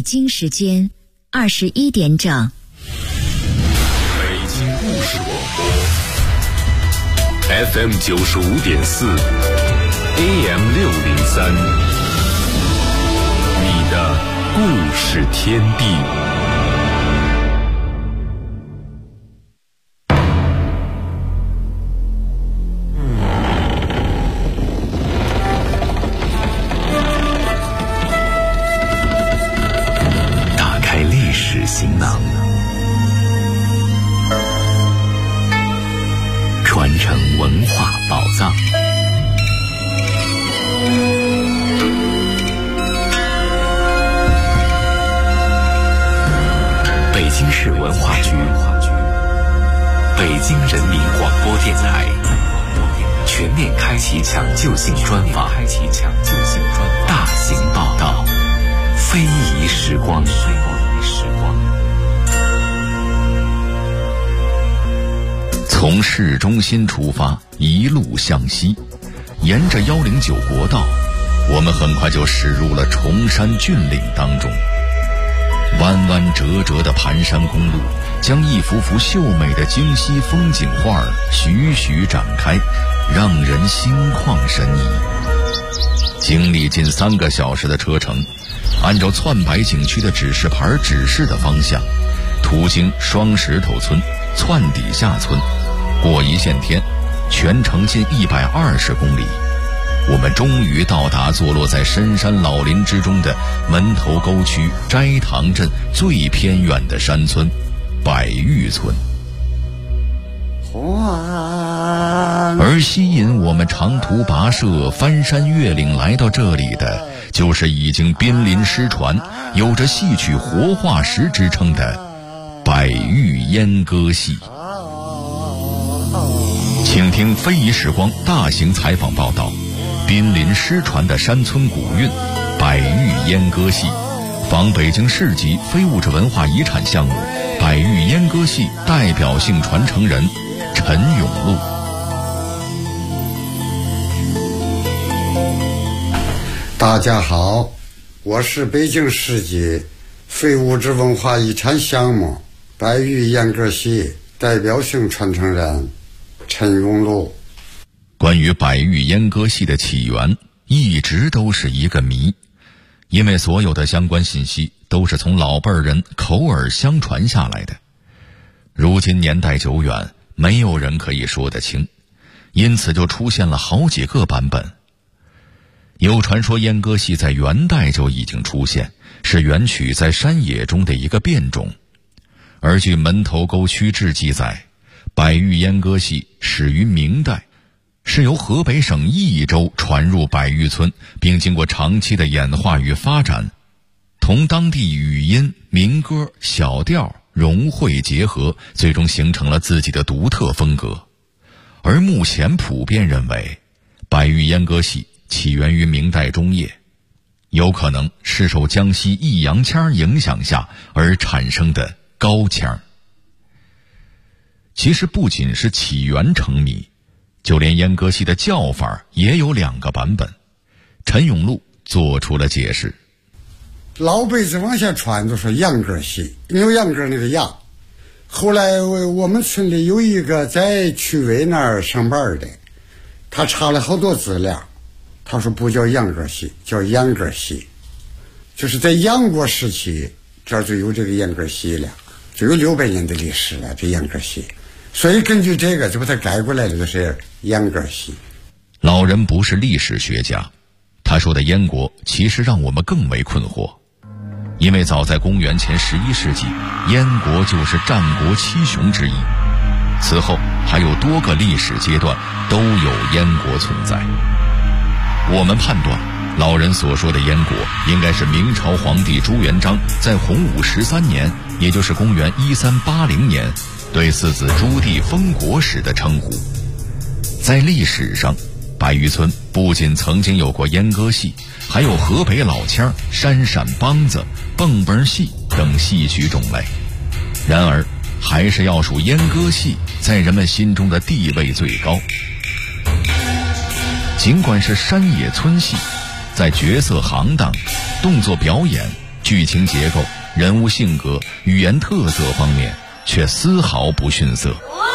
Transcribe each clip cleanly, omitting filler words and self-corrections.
京时间21点整。 北京故事广播 FM 95.4 AM 603，你的故事天地。行囊，传承文化宝藏。北京市文化局、北京人民广播电台全面开启抢救性专访，大型报道，非遗时光。从市中心出发，一路向西，沿着109国道，我们很快就驶入了崇山峻岭当中。弯弯折折的盘山公路将一幅幅秀美的京西风景画徐徐展开，让人心旷神怡。经历近3个小时的车程，按照窜白景区的指示牌指示的方向，途经双石头村、窜底下村，过一线天，全程近120公里，我们终于到达坐落在深山老林之中的门头沟区斋堂镇最偏远的山村百峪村。而吸引我们长途跋涉翻山越岭来到这里的，就是已经濒临失传，有着戏曲活化石之称的百峪阉歌戏。请听非遗时光大型采访报道，濒临失传的山村古韵百峪阉歌戏，访北京市级非物质文化遗产项目百峪阉歌戏代表性传承人陈永禄。 大家好，我是北京市级非物质文化遗产项目百峪阉歌戏代表性传承人陈永禄。 关于百峪阉歌戏的起源一直都是一个谜，因为所有的相关信息都是从老辈人口耳相传下来的，如今年代久远，没有人可以说得清，因此就出现了好几个版本。有传说阉歌戏在元代就已经出现，是元曲在山野中的一个变种。而据门头沟区志记载，百峪阉歌戏始于明代，是由河北省益州传入百峪村，并经过长期的演化与发展，同当地语音、民歌、小调融汇结合，最终形成了自己的独特风格。而目前普遍认为，百峪阉歌戏起源于明代中叶，有可能是受江西弋阳腔影响下而产生的高腔。其实不仅是起源成谜，就连阉歌戏的叫法也有2个版本。陈永禄做出了解释。 老辈子往下传都说秧歌戏，牛秧歌那个秧。后来我们村里有一个在区委那儿上班的，他查了好多资料，他说不叫秧歌戏，叫阉歌戏。就是在杨国时期这儿就有这个阉歌戏了，就有600年的历史了，这阉歌戏。所以根据这个就把它改过来了，就是阉歌戏。 老人不是历史学家，他说的燕国其实让我们更为困惑，因为早在公元前11世纪，燕国就是战国7雄之一，此后还有多个历史阶段都有燕国存在。我们判断老人所说的燕国应该是明朝皇帝朱元璋在洪武13年，也就是公元1380年对四子朱棣封国时的称呼。在历史上，百峪村不仅曾经有过阉歌戏，还有河北老腔、山陕梆子、蹦蹦戏等戏曲种类。然而还是要数阉歌戏在人们心中的地位最高。尽管是山野村戏，在角色行当、动作表演、 剧情结构、人物性格、语言特色方面却丝毫不逊色。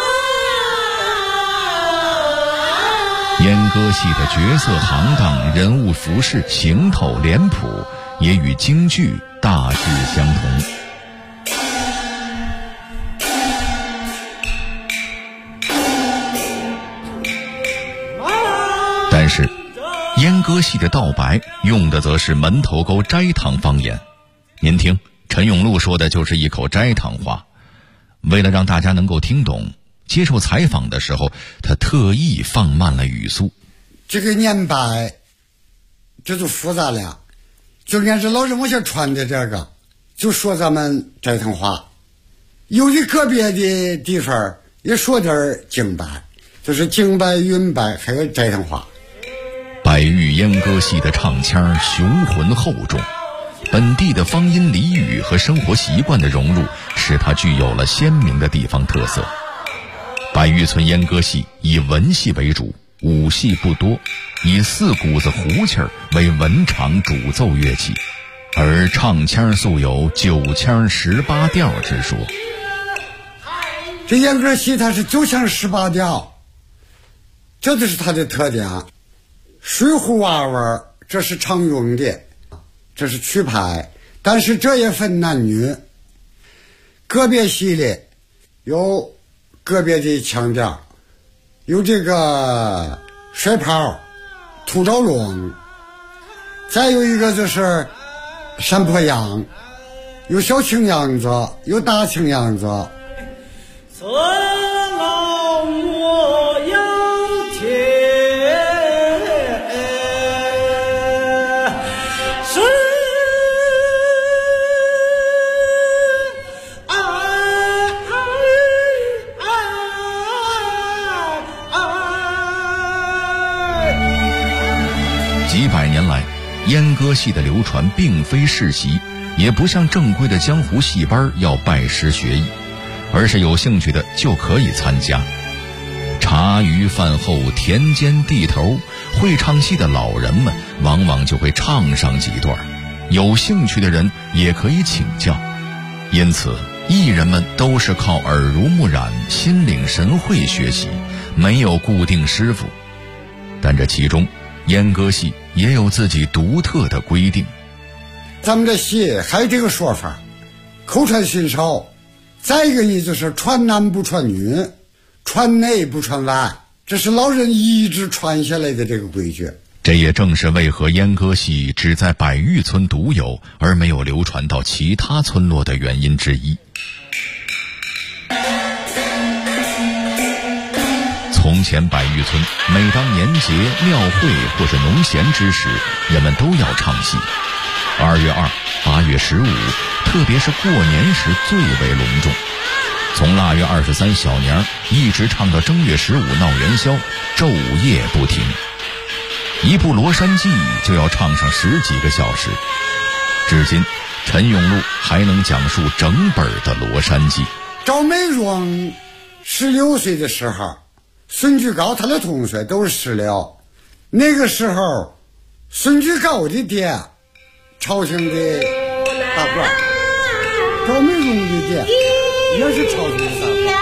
阉割戏的角色行当、人物服饰、行头、脸谱也与京剧大致相同。但是阉割戏的道白用的则是门头沟斋堂方言。您听，陈永禄说的就是一口斋堂话。为了让大家能够听懂，接受采访的时候他特意放慢了语速。 这个念白这就复杂了，就按照老人往下传的这个就说咱们斋堂话，有的个别的地方也说点京白，就是京白、云白还有斋堂话。 白玉阉割戏的唱腔雄浑厚重，本地的方音俚语和生活习惯的融入使它具有了鲜明的地方特色。白玉村阉割戏以文戏为主，武戏不多，以4股子胡气儿为文场主奏乐器，而唱腔素有9腔18调之说。 这阉割戏它是9腔18调，这就是它的特点。水壶娃娃这是常用的，这是曲牌，但是这也分男女。个别戏里有个别的腔调，有这个甩炮、土着龙，再有一个就是山坡秧，有小青秧子，有大青秧子。 此老莫要天是几百年来，阉割戏的流传并非世袭，也不像正规的江湖戏班要拜师学艺，而是有兴趣的就可以参加。茶余饭后、田间地头，会唱戏的老人们往往就会唱上几段，有兴趣的人也可以请教。因此艺人们都是靠耳濡目染、心领神会学习，没有固定师傅。但这其中阉割戏也有自己独特的规定。 咱们这戏还有这个说法，口传心授，再一个呢就是传男不传女，传内不传外，这是老人一直传下来的这个规矩。 这也正是为何阉割戏只在百峪村独有，而没有流传到其他村落的原因之一。从前百峪村每当年节、庙会或者农闲之时，人们都要唱戏。2月2、8月15，特别是过年时最为隆重。从腊月23小年一直唱到正月15闹元宵，昼夜不停。一部《罗山记》就要唱上10几个小时。至今，陈永禄还能讲述整本的《罗山记》。 赵美荣16岁的时候，孙举高他的同学都是16，那个时候孙举高的爹朝廷的大官，赵美荣的爹也是朝廷的大官。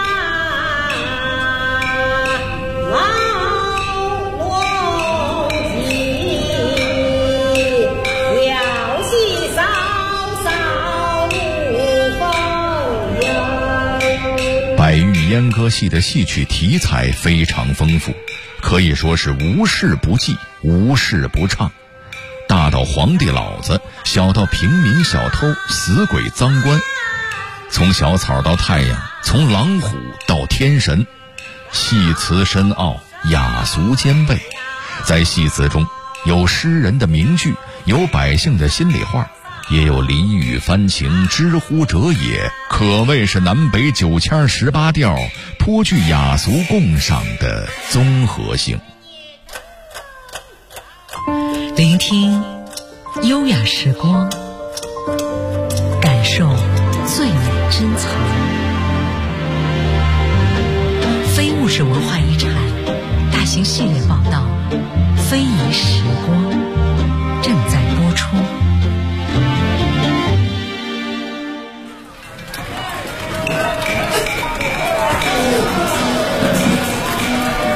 百峪阉割戏的戏曲题材非常丰富，可以说是无事不记，无事不唱。大到皇帝老子，小到平民小偷、死鬼赃官，从小草到太阳，从狼虎到天神，戏词深奥，雅俗兼备。在戏词中，有诗人的名句，有百姓的心里话，也有俚语翻情，知乎者也，可谓是南北9腔18调，颇具雅俗共赏的综合性。 聆听优雅时光，感受最美珍藏。非物质文化遗产大型系列报道《非遗时光》正在播出。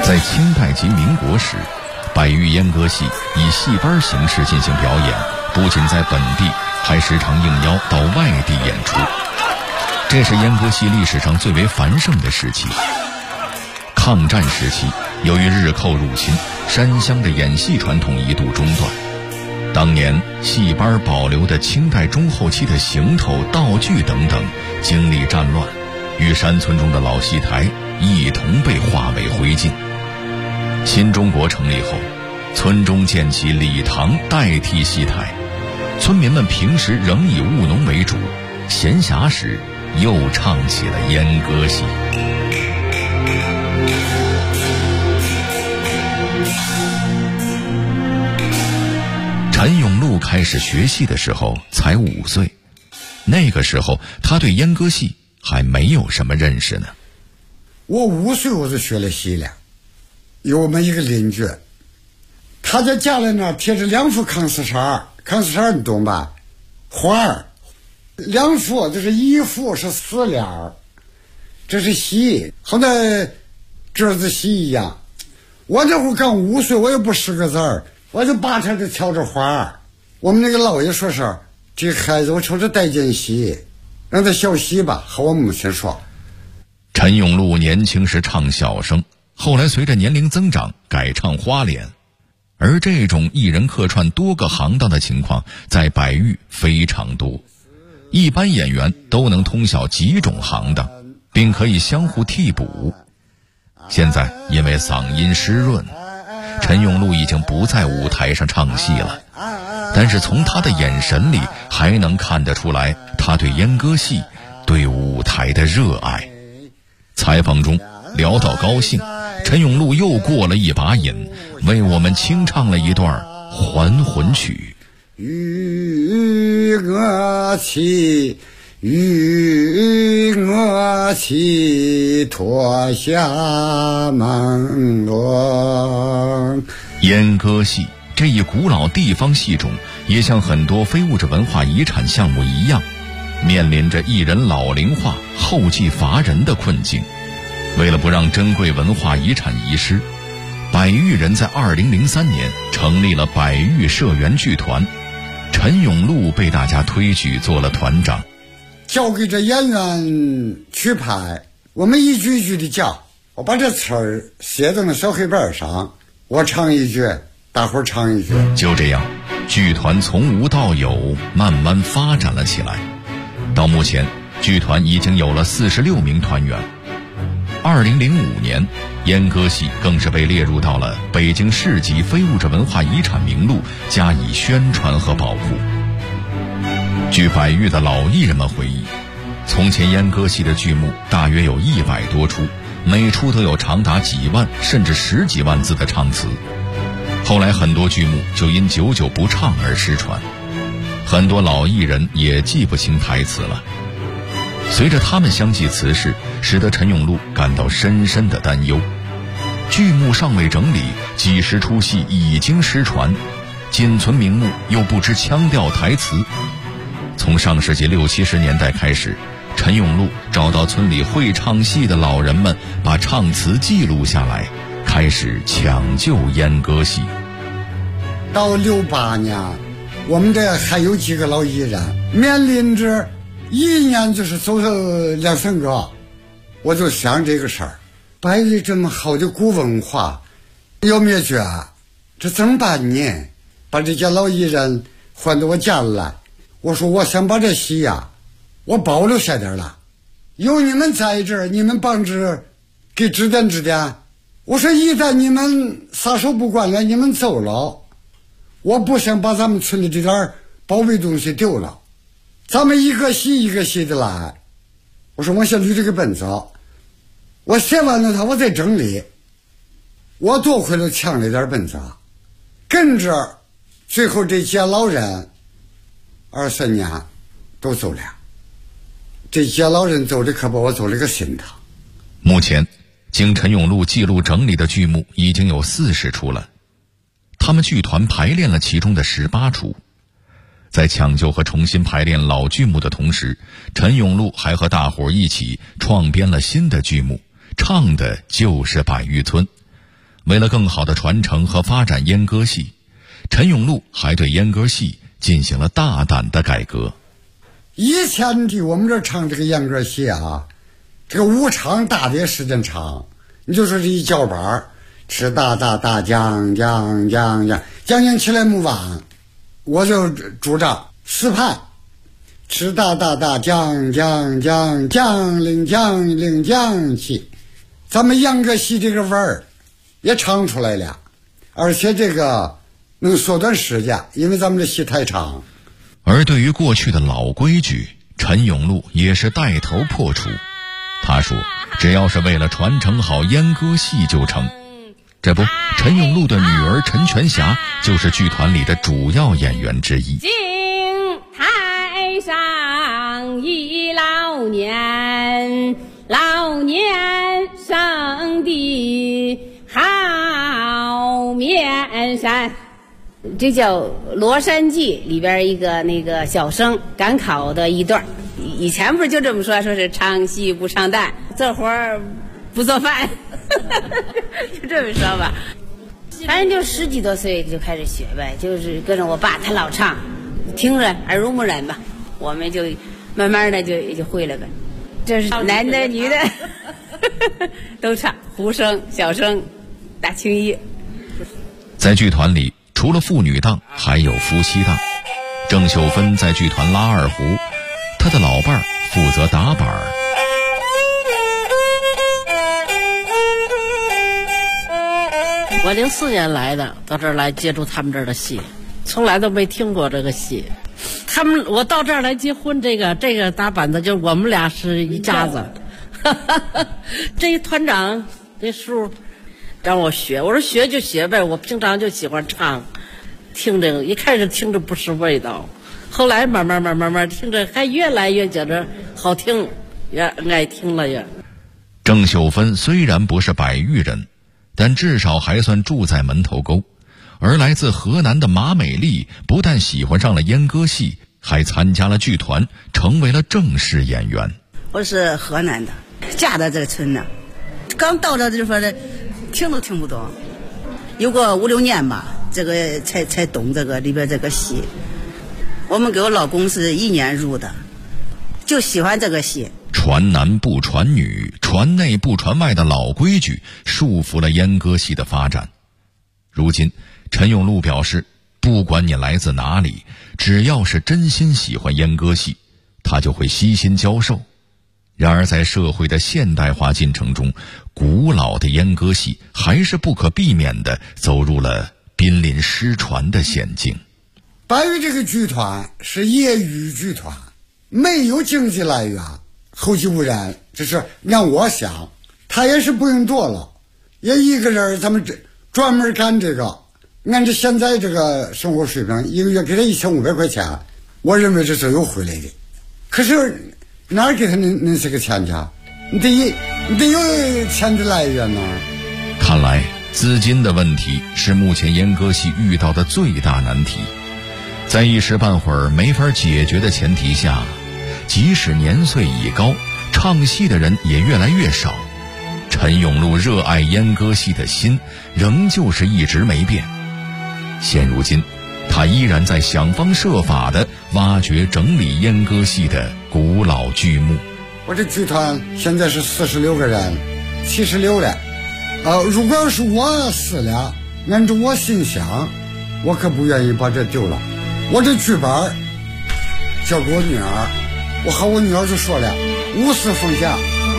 在清代及民国时，百喻秧歌戏以戏班形式进行表演，不仅在本地，还时常应邀到外地演出。这是秧歌戏历史上最为繁盛的时期。抗战时期，由于日寇入侵，山乡的演戏传统一度中断。当年戏班保留的清代中后期的行头、道具等等，经历战乱，与山村中的老戏台一同被化为灰烬。新中国成立后，村中建起礼堂代替戏台，村民们平时仍以务农为主，闲暇时又唱起了秧歌戏。陈永禄开始学戏的时候才5岁，那个时候他对秧歌戏还没有什么认识呢。 我5岁我就学了戏了，有我们一个邻居，他在家里呢贴着2副康丝衫，康丝衫你懂吧？花儿，2副就是1副是4联儿，这是戏，好像折子戏一样。我那会刚5岁，我也不识个字儿，我就拔着就挑着花儿。我们那个老爷说是这孩子我瞅着带劲戏，让他小戏吧，和我母亲说。 陈永禄年轻时唱小生，后来随着年龄增长改唱花脸，而这种一人客串多个行当的情况在百喻非常多。一般演员都能通晓几种行当，并可以相互替补。现在因为嗓音湿润，陈永禄已经不在舞台上唱戏了，但是从他的眼神里还能看得出来他对秧歌戏、对舞台的热爱。采访中聊到高兴，陈永禄又过了一把瘾，为我们清唱了一段还魂曲。 与我起，与我起，脱下朦胧。 秧歌戏这一古老地方戏种，也像很多非物质文化遗产项目一样，面临着艺人老龄化、后继乏人的困境。为了不让珍贵文化遗产遗失，百喻人在2003年成立了百喻社员剧团，陈永禄被大家推举做了团长。 交给这演员去拍，我们一句一句的讲，我把这词儿写在了小黑板上，我唱一句，大伙儿唱一句。 就这样，剧团从无到有，慢慢发展了起来。到目前，剧团已经有了46名团员。2005年，秧歌戏更是被列入到了北京市级非物质文化遗产名录，加以宣传和保护。据百喻的老艺人们回忆，从前秧歌戏的剧目大约有100多出，每出都有长达几万甚至10几万字的唱词。后来很多剧目就因久久不唱而失传，很多老艺人也记不清台词了。随着他们相继辞世，使得陈永禄感到深深的担忧。剧目尚未整理，几十出戏已经失传，仅存名目又不知腔调台词。从上世纪60、70年代开始，陈永禄找到村里会唱戏的老人们，把唱词记录下来，开始抢救秧歌戏。 到68年，我们这还有几个老艺人，面临着一年就是走2、3个，我就想这个事儿，百喻这么好的古文化要灭绝，这怎么办呢？把这些老艺人换到我家来，我说我想把这戏呀，我保留下点了，有你们在这儿，你们帮着给指点指点。我说一旦你们撒手不管了，你们走了，我不想把咱们村里这点宝贝东西丢了，咱们一个戏一个戏的来。我说我先捋这个本子，我写完了它我再整理。我多亏了抢了点本子，跟着最后这些老人23年都走了，这些老人走的可把我走了个心疼。 目前经陈永禄记录整理的剧目已经有40出了，他们剧团排练了其中的18出。在抢救和重新排练老剧目的同时，陈永禄还和大伙一起创编了新的剧目，唱的就是百喻村。 为了更好的传承和发展阉割戏，陈永禄还对阉割戏进行了大胆的改革。 以前的我们这唱这个阉割戏啊，这个武唱大的时间长，你就说这一叫板吃哒哒哒讲讲讲讲讲讲起来没完，我就主张四拍吃哒哒哒讲讲讲讲领讲领讲起，咱们阉割戏这个味儿也唱出来了，而且这个能缩短时间，因为咱们这戏太长。 而对于过去的老规矩，陈永禄也是带头破除。他说只要是为了传承好阉割戏就成。这不，陈永禄的女儿陈全霞就是剧团里的主要演员之一。 敬台上一老年，老年生的好面山，这叫《罗山记》里边一个那个小生赶考的一段。以前不是就这么说是唱戏不唱旦，这活儿不做饭就这么说吧。反正就10几多岁就开始学呗，就是跟着我爸，他老唱，听着耳濡目染吧，我们就慢慢的就会了呗。这是男的女的都唱，胡生、小生、大青衣。 在剧团里，除了妇女档，还有夫妻档。郑秀芬在剧团拉二胡，她的老伴儿负责打板儿。 我04年来的，到这儿来接触他们这儿的戏，从来都没听过这个戏。我到这儿来结婚，这个打板子就是我们俩是一家子。这一团长这叔让我学，我说学就学呗，我平常就喜欢唱，听这个一开始听着不是味道，后来慢慢听着，还越来越觉得好听，越爱听了越。 郑秀芬虽然不是百育人，但至少还算住在门头沟。而来自河南的马美丽不但喜欢上了阉割戏，还参加了剧团，成为了正式演员。 我是河南的，嫁到这个村呢，刚到这就说的听都听不懂，有个5、6年吧，这个才懂这个里边这个戏。我们给我老公是1年入的，就喜欢这个戏。 传男不传女，传内不传外的老规矩束缚了阉割戏的发展。如今陈永禄表示，不管你来自哪里，只要是真心喜欢阉割戏，他就会悉心教授。然而在社会的现代化进程中，古老的阉割戏还是不可避免地走入了濒临失传的险境。 白玉这个剧团是业余剧团，没有经济来源，后继无人，这是让我想他也是不用多了，也一个人咱们专门干这个，按照现在这个生活水平，一个月给他1500块钱，我认为这是有回来的。可是哪儿给他那些个钱去？你得有钱的来源呢。 看来资金的问题是目前阉割戏遇到的最大难题。在一时半会儿没法解决的前提下，即使年岁已高，唱戏的人也越来越少，陈永禄热爱阉割戏的心仍旧是一直没变。现如今他依然在想方设法地挖掘整理阉割戏的古老剧目。 我这剧团现在是46个人，76了。如果要是我死了，按照我心想，我可不愿意把这丢了。我这剧本交给我女儿，我女儿就说了，无私奉献。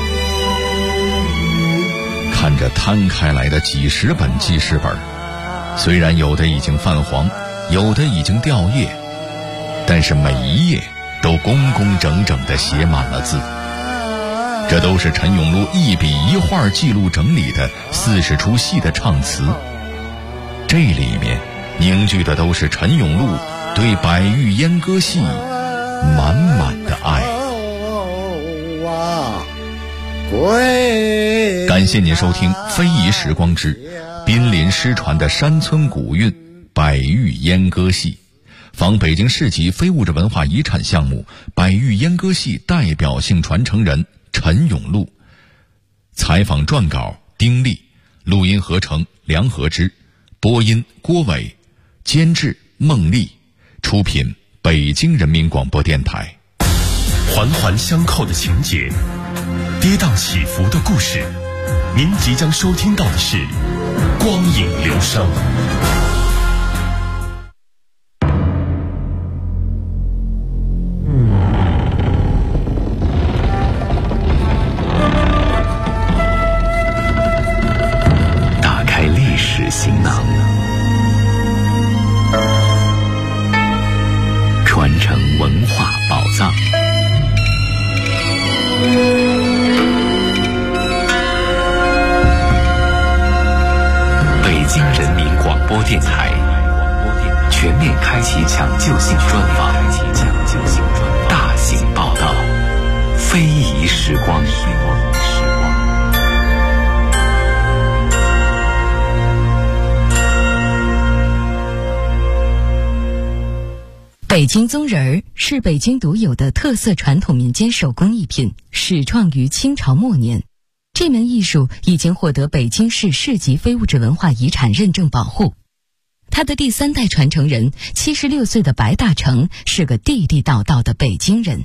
看着摊开来的几十本记事本，虽然有的已经泛黄，有的已经掉页，但是每一页都工工整整地写满了字。这都是陈永禄一笔一画记录整理的40出戏的唱词，这里面凝聚的都是陈永禄对百育阉割戏满满的爱。感谢您收听非遗时光之濒临失传的山村古韵百育阉割戏，访北京市级非物质文化遗产项目百育阉割戏代表性传承人陈永禄。采访撰稿丁力， 录音合成梁和之，播音郭伟，监制孟丽，出品北京人民广播电台。 环环相扣的情节，跌宕起伏的故事，您即将收听到的是光影流声。 打开历史行囊，传承文化宝藏。北京人民广播电台全面开启抢救性专访，大型报道，非遗时光。 北京宗人儿是北京独有的特色传统民间手工艺品，始创于清朝末年。这门艺术已经获得北京市市级非物质文化遗产认证保护。他的第3代传承人76岁的白大成是个地地道道的北京人。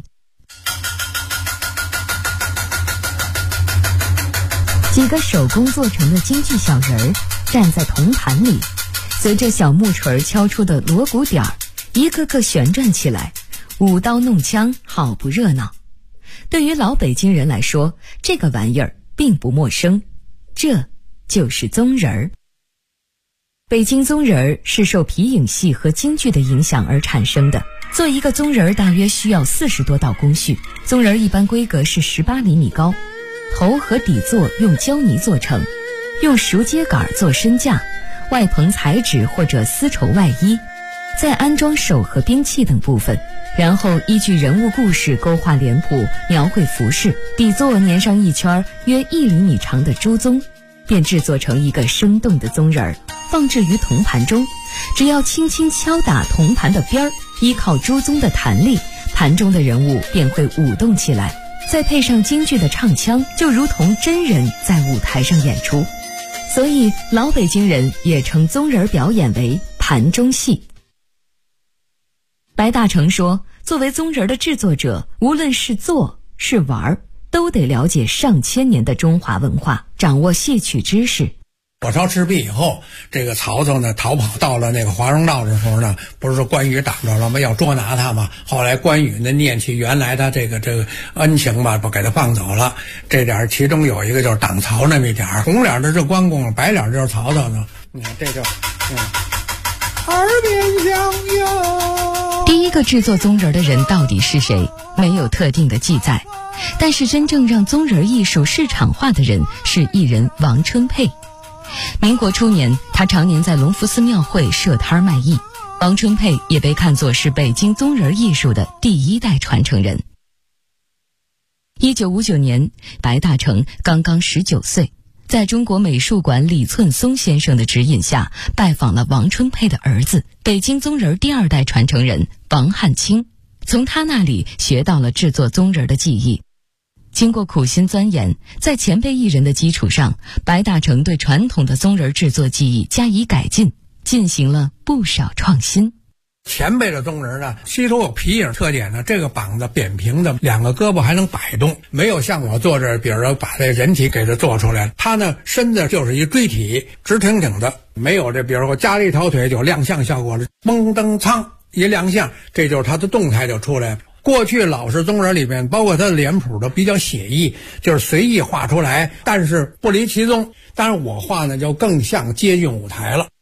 几个手工做成的京剧小人儿站在铜盘里，随着小木锤敲出的锣鼓点儿，一个个旋转起来，舞刀弄枪，好不热闹。对于老北京人来说，这个玩意儿并不陌生，这就是宗人儿。北京宗人儿是受皮影戏和京剧的影响而产生的。做一个宗人儿大约需要40多道工序，宗人儿一般规格是18厘米高，头和底座用胶泥做成，用熟秸秆做身架，外棚彩纸或者丝绸外衣，再安装手和兵器等部分，然后依据人物故事勾画脸谱，描绘服饰，底座粘上一圈约1厘米长的猪鬃，便制作成一个生动的宗人儿，放置于铜盘中。只要轻轻敲打铜盘的边儿，依靠猪鬃的弹力，盘中的人物便会舞动起来，再配上京剧的唱腔，就如同真人在舞台上演出。所以老北京人也称宗人表演为盘中戏。白大成说，作为宗人的制作者，无论是做是玩，都得了解上千年的中华文化，掌握戏曲知识。 火烧赤壁以后，这个曹操呢逃跑到了那个华容道的时候呢，不是说关羽挡着了吗？要捉拿他嘛。后来关羽呢念起原来他这个恩情吧，不给他放走了。这点其中有一个就是挡曹那么一点，红脸的是关公，白脸就是曹操呢。你看这就耳边响哟。 第一个制作宗人的人到底是谁？没有特定的记载。但是真正让宗人艺术市场化的人是艺人王春佩。民国初年，他常年在隆福寺庙会设摊卖艺。王春佩也被看作是北京宗人艺术的第1代传承人。1959年，白大成刚刚19岁，在中国美术馆李寸松先生的指引下，拜访了王春佩的儿子，北京宗人第2代传承人王汉卿，从他那里学到了制作宗人的技艺。经过苦心钻研，在前辈艺人的基础上，白大成对传统的宗人制作技艺加以改进，进行了不少创新。 前辈的宗人呢，吸收有皮影特点呢，这个膀子扁平的，2个胳膊还能摆动，没有像我做这，比如说把这人体给它做出来，他呢身子就是一锥体，直挺挺的，没有这，比如说加了一条腿就亮相效果了，嘣噔苍一亮相，这就是他的动态就出来了。过去老式宗人里面，包括他的脸谱都比较写意，就是随意画出来，但是不离其宗。当然我画呢就更像接近舞台了。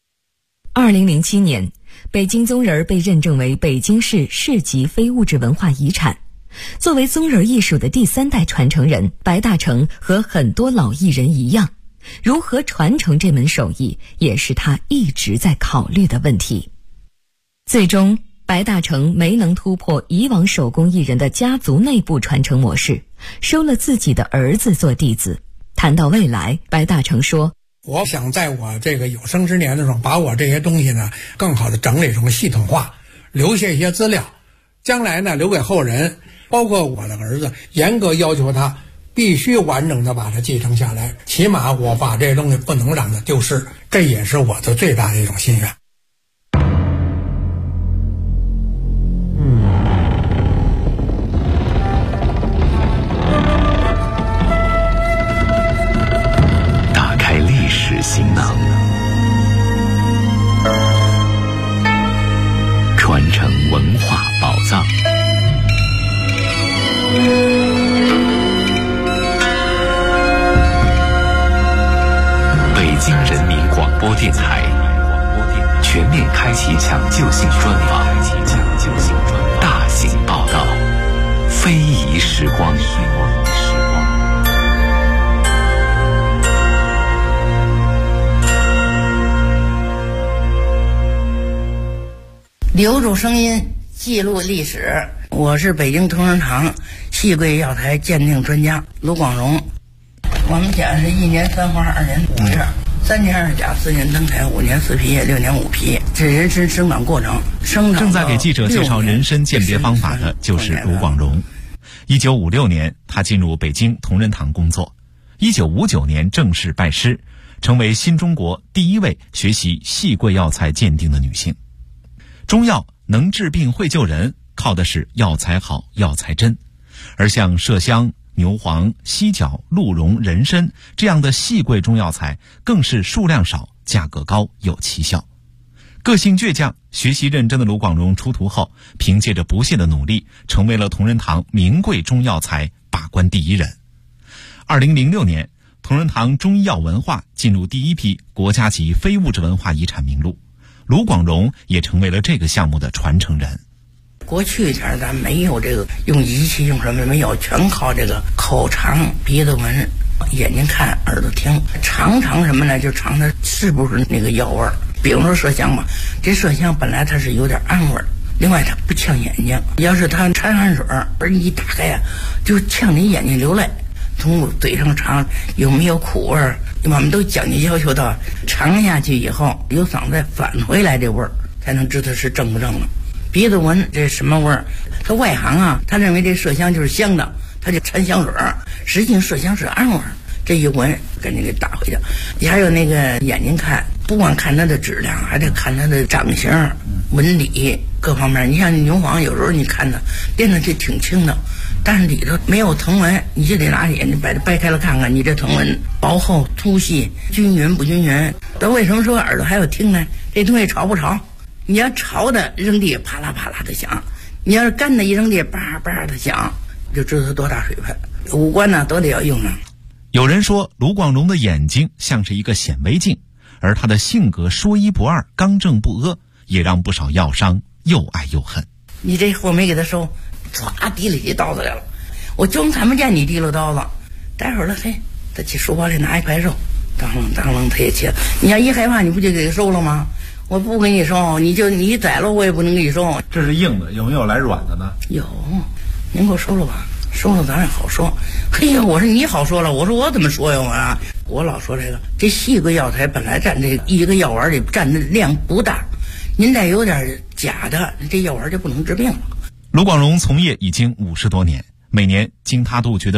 2007年，北京宗人被认证为北京市市级非物质文化遗产。作为宗人艺术的第3代传承人，白大成和很多老艺人一样，如何传承这门手艺，也是他一直在考虑的问题。最终，白大成没能突破以往手工艺人的家族内部传承模式，收了自己的儿子做弟子。谈到未来，白大成说， 我想在我这个有生之年的时候，把我这些东西呢更好的整理成系统化，留下一些资料，将来呢留给后人，包括我的儿子，严格要求他必须完整的把它继承下来，起码我把这东西不能让它丢失，这也是我的最大的一种心愿。 打开历史行囊，传承文化宝藏。北京人民广播电台全面开启抢救性专访，大型报道，非遗时光。 留住声音，记录历史。我是北京同仁堂戏柜药材鉴定专家卢广荣。我们家是1年3花2年5月，3年2甲4年登台5年4批6年5批，这人参生长过程。 正在给记者介绍人参鉴别方法的就是卢广荣。1956年，他进入北京同仁堂工作。1959年正式拜师，成为新中国第一位学习戏柜药材鉴定的女性。中药能治病会救人，靠的是药材好、药材真。而像麝香、牛黄、犀角、鹿茸、人参这样的细贵中药材，更是数量少、价格高、有奇效。个性倔强、学习认真的卢广荣出徒后，凭借着不懈的努力，成为了同仁堂名贵中药材把关第一人。2006年，同仁堂中医药文化进入第一批国家级非物质文化遗产名录，卢广荣也成为了这个项目的传承人。 过去前咱没有这个用仪器用什么没有，全靠这个口尝、鼻子闻、眼睛看、耳朵听，尝什么呢？就尝它是不是那个药味儿。比如说麝香吧，这麝香本来它是有点暗味儿，另外它不呛眼睛。要是它掺汗水儿一打开呀，就呛你眼睛流泪。从嘴上尝有没有苦味儿，我们都讲究要求到尝下去以后由嗓子再返回来这味儿，才能知道是正不正了。鼻子闻这什么味儿？他外行啊，他认为这麝香就是香的，他就掺香水儿，实际上麝香是暗味儿。这一闻赶紧给打回去。你还有那个眼睛看，不光看它的质量，还得看它的长相、纹理各方面。你像牛黄，有时候你看它变得就挺轻的，但是里头没有藤纹，你就得拿眼睛把它掰开了看看，你这藤纹薄厚、粗细、均匀不均匀。但为什么说耳朵还要听呢？这东西潮不潮？你要潮的扔地啪啦啪啦的响，你要是干的一扔地叭叭的响，就知道它多大水分。五官呢都得要用上。 有人说卢广荣的眼睛像是一个显微镜，而他的性格说一不二、刚正不阿，也让不少药商又爱又恨。 你这货没给他收，唰提了起刀子来了，我就看不见你提了刀子。待会儿了，嘿，他去书包里拿一块肉，当啷当啷他也切。你要一害怕，你不就给他收了吗？我不给你收，你宰了我也不能给你收。 这是硬的，有没有来软的呢？ 有，您给我收了吧。收了咱也好说。嘿呀，我说你好说了，我说我怎么说呀？我老说这细个药材本来占这一个药丸里占的量不大，您再有点假的，这药丸就不能治病了。 卢广荣从业已经50多年，每年经他杜绝的